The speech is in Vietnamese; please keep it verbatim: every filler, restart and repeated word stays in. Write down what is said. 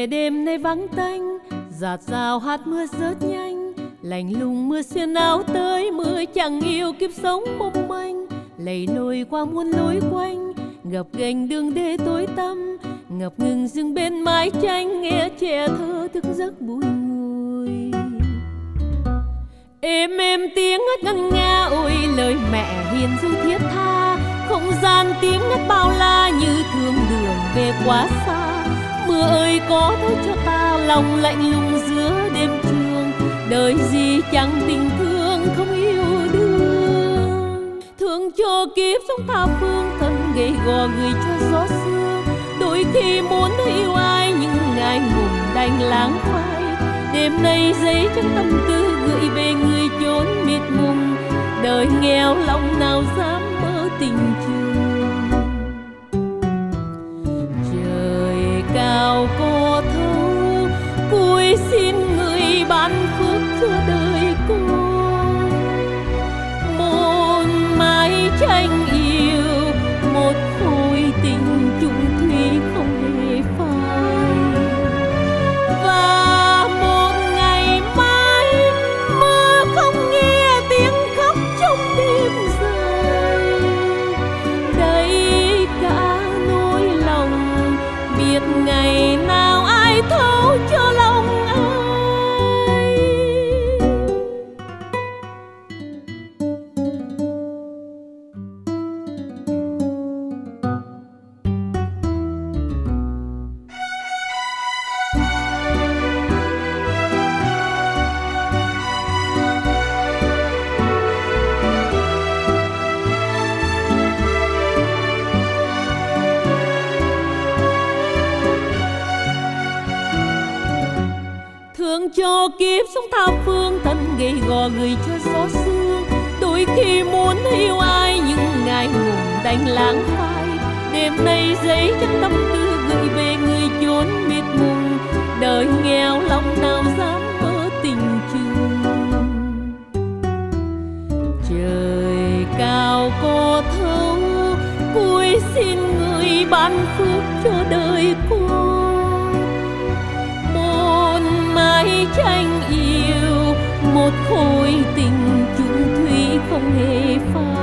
Về đêm nay vắng tanh, rạt rào hạt mưa rớt nhanh, lạnh lùng mưa xuyên áo tới, mưa chẳng yêu kiếp sống mong manh, lầy lội qua muôn lối quanh, gập ghềnh đường đê tối tăm, ngập ngừng dừng bên mái tranh, nghe trẻ thơ thức giấc bùi ngùi. Êm êm tiếng ngất ngân nga, ôi lời mẹ hiền ru thiết tha, không gian tiếng ngất bao la như thương đường về quá xa. Mưa ơi có thôi cho ta lòng lạnh lùng giữa đêm trường, đời gì chẳng tình thương không yêu đương. Thương cho kiếp sống tha phương, thân gầy gò người cho gió sương, đôi khi muốn yêu ai nhưng ngại ngùng đành lãng phai. Đêm nay giấy trong tâm tư gửi về người chốn mịt mùng, đời nghèo lòng nào dám mơ tình trường. Trời cao có thấu, cúi xin người ban phước cho đời con. Một mái tranh yêu, một khối tình chung thủy không hề phai. Và một ngày mai mưa không nghe tiếng khóc trong đêm dài. Đây cả nỗi lòng, biết ngày nào ai thấu cho lòng ai. Thương cho kiếp sống tha phương, thân gầy gò người cho gió sương, đôi khi muốn yêu ai nhưng ngại ngùng đành lãng phai. Đêm nay giấy trong tâm tư gửi về người chốn mịt mùng, đời nghèo lòng nào dám mơ tình trường. Trời cao có thấu, cúi xin người ban phước cho đời con. Mái tranh yêu, một khối tình chung thủy không hề phai.